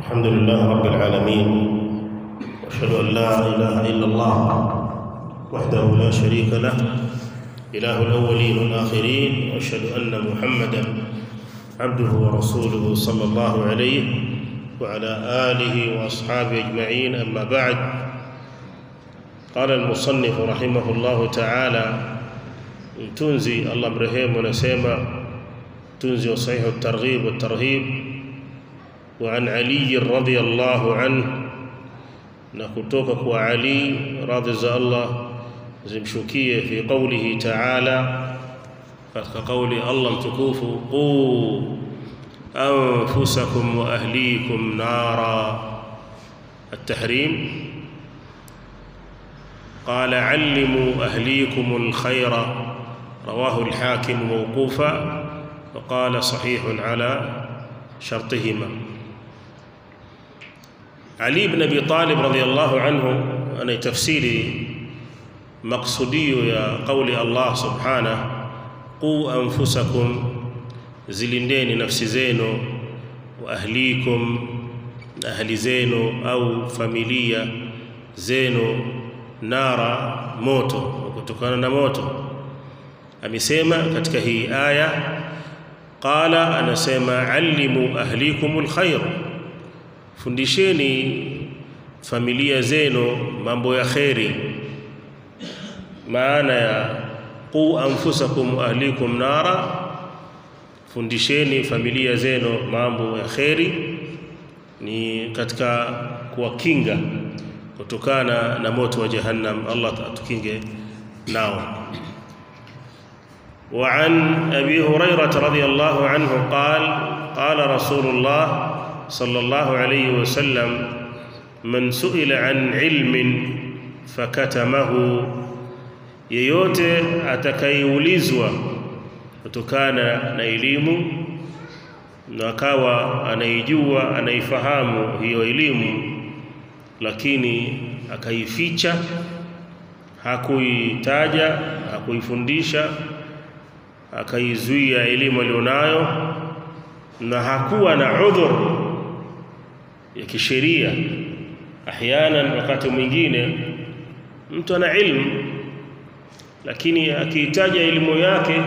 الحمد لله رب العالمين، وأشهد أن لا إله إلا الله وحده لا شريك له إله الأولين والآخرين، وأشهد أن محمدا عبده ورسوله صلى الله عليه وعلى آله وأصحابه أجمعين. أما بعد، قال المصنف رحمه الله تعالى: تنزي الله مرحيم ونسيما تنزي صحيح الترغيب والترهيب. وعن علي رضي الله عنه، نكتوك وعلي رضي الله زمشكيه في قوله تعالى، فقول الله متكوف: قوا أنفسكم وأهليكم نارا، التحريم. قال: علموا أهليكم الخير، رواه الحاكم موقوفا، وقال صحيح على شرطهما. علي بن أبي طالب رضي الله عنه أنا تفسيري مقصودي يا قول الله سبحانه: قوا أنفسكم، زلندين نفس زينو، وأهليكم أهل زينو أو فاميليا زينو، نارا موتو، وكتokana na moto. Amesema katika hii aya, qala, anasema allimu ahlikumul khair, fundisheni familia zenu mambo ya khairi. Maana ya qu anfusakum ahlikum nara, fundisheni familia zenu mambo ya khairi, ni katika kuwakinga kutokana na moto wa jahannam. Allah atukinge nao. وعن أبي هريرة رضي الله عنه قال: قال رسول الله صلى الله عليه وسلم: من سئل عن علم فكتمه، yeyote atakayeulizwa kutokana na elimu na akawa anaijua anaifahamu hiyo elimu, lakini akaificha, hakuitaja, hakuifundisha, akaizuia elimu alionayo, na hakuwa na udhur ya kisheria. Ahyanan, wakati mwingine mtu ana ilmu lakini akiitaja elimu yake,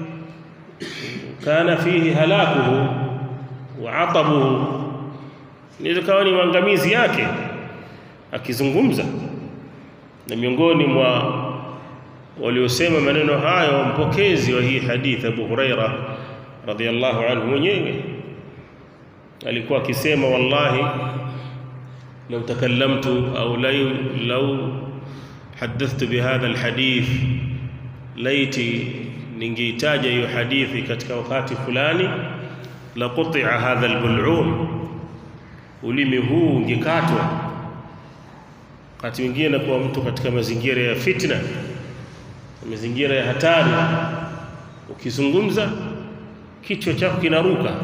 kana fihi halakuhu wa atabuhu, inaweza ni maangamizi yake akizungumza. Na miongoni mwa waliosema maneno hayo mpokezi wa hii hadithi Abu Huraira radhiyallahu anhu mwenyewe alikuwa akisema: wallahi law takallamtu au law hadathtu bihadha alhadith, laiti ningeitaja hiyo hadithi katika wakati fulani, la quti'a hadha albul'um, ulimi huu ungekatwa. Wakati mwingine kwa mtu katika mazingira ya fitna, mazingira ya hatari, ukizungumza kichwa chako kinaruka,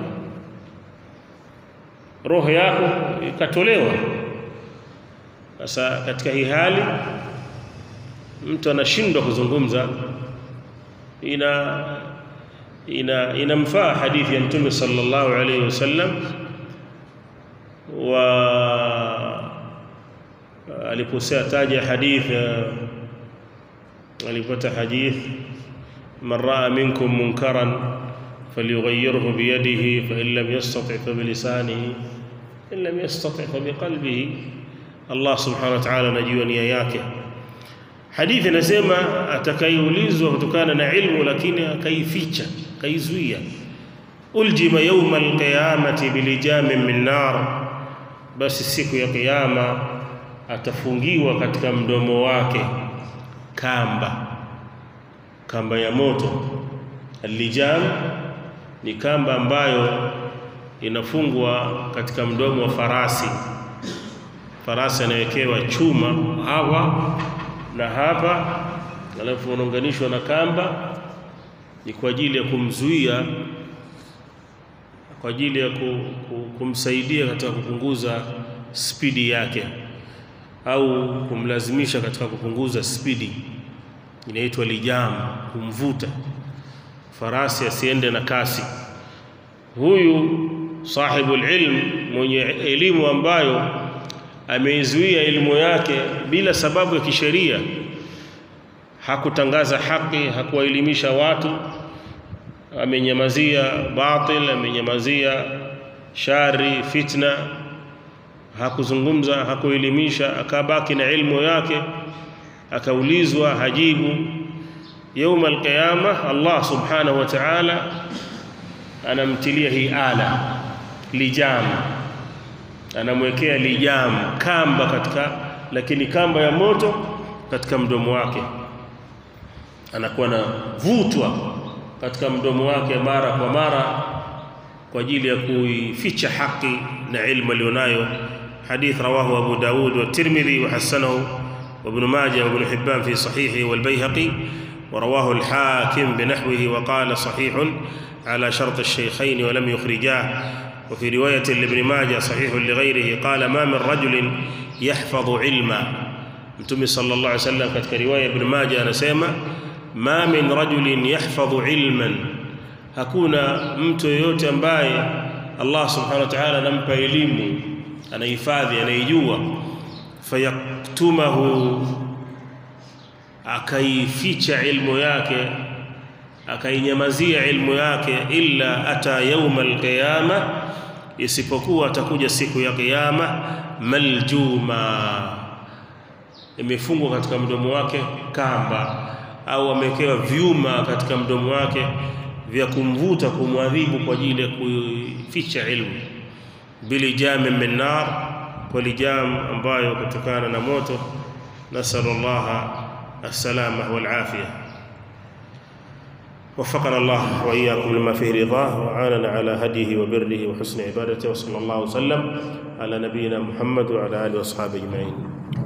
roho yako ikatolewa. Sasa katika hii hali mtu anashindwa kuzungumza, inamfaa hadithi ya Mtume sallallahu alayhi wasallam, wa aliposema taja hadithi, alipata hadithi: man raa minkum munkaran falyughayyirhu biyadihi fa in lam yastati' fa bilisanihi in lam yastati' fa biqalbihi. Allah subhanahu wa ta'ala anajua nia yake. Hadithi inasema atakayeulizwa kutokana na ilmu lakini akaificha, akaizuia, uljima yawma alqiyamati bilijamin min nar, basi siku ya kiyama atafungiwa katika mdomo wake kamba ya moto. Alijam ni kamba ambayo inafungwa katika mdomo wa farasi. Farasi anawekewa chuma hawa na hapa, alafu unaunganishwa na kamba, ni kwa ajili ya kumzuia, kwa ajili ya kumsaidia katika kupunguza spidi yake, au kumlazimisha katika kupunguza spidi. Inaitwa lijam, kumvuta farasi asiende na kasi. Huyu sahibul ilm, mwenye elimu ambayo ameizuia elimu yake bila sababu ya kisheria, hakutangaza haki, hakuwaelimisha watu, amenyamazia batil, amenyamazia shari, fitna, hakuzungumza, hakuelimisha, akabaki na ilmu yake, akaulizwa hajibu. يوم القيامة Allah subhanahu wa ta'ala anamtilia hii ala lijam, anamwekea lijam, kamba katika, lakini kamba ya moto katika mdomo wake, anakuwa na vutwa katika mdomo wake mara kwa mara kwa ajili ya kuificha haki na ilmu alionayo. Hadith rawahu Abu Daud wa Tirmidhi wa hasanahu wa Ibn Majah wa Ibn Hibban fi sahihi wal Bayhaqi ورواه الحاكم بنحوه وقال صحيح على شرط الشيخين ولم يخرجاه. وفي رواية لابن ماجه صحيح لغيره قال ما من رجل يحفظ علما. متى صلى الله عليه وسلم katika riwaya ibn Majah anasema ma min rajulin yahfadhu ilman, hakuna mtu yote ambaye Allah subhanahu wa ta'ala anampa elimu, anahifadhi, anaijua, fayaktumahu, akaificha ilmu yake, akainyamazia ilmu yake, illa ata yawm alqiyama, isipokuwa atakuja siku ya kiyama maljuma, imefungwa katika mdomo wake kamba, au amewekewa vyuma katika mdomo wake vya kumvuta, kumwadhibu kwa ajili ya kuficha ilmu, bilijam min nar, kwa lijam ambayo kutokana na moto. Nasallallahu السلامة والعافية. وفقنا الله وإياكم لما فيه رضاه، وعاننا على هديه وبره وحسن عبادته، وصلى الله وسلم على نبينا محمد وعلى آله وأصحابه أجمعين.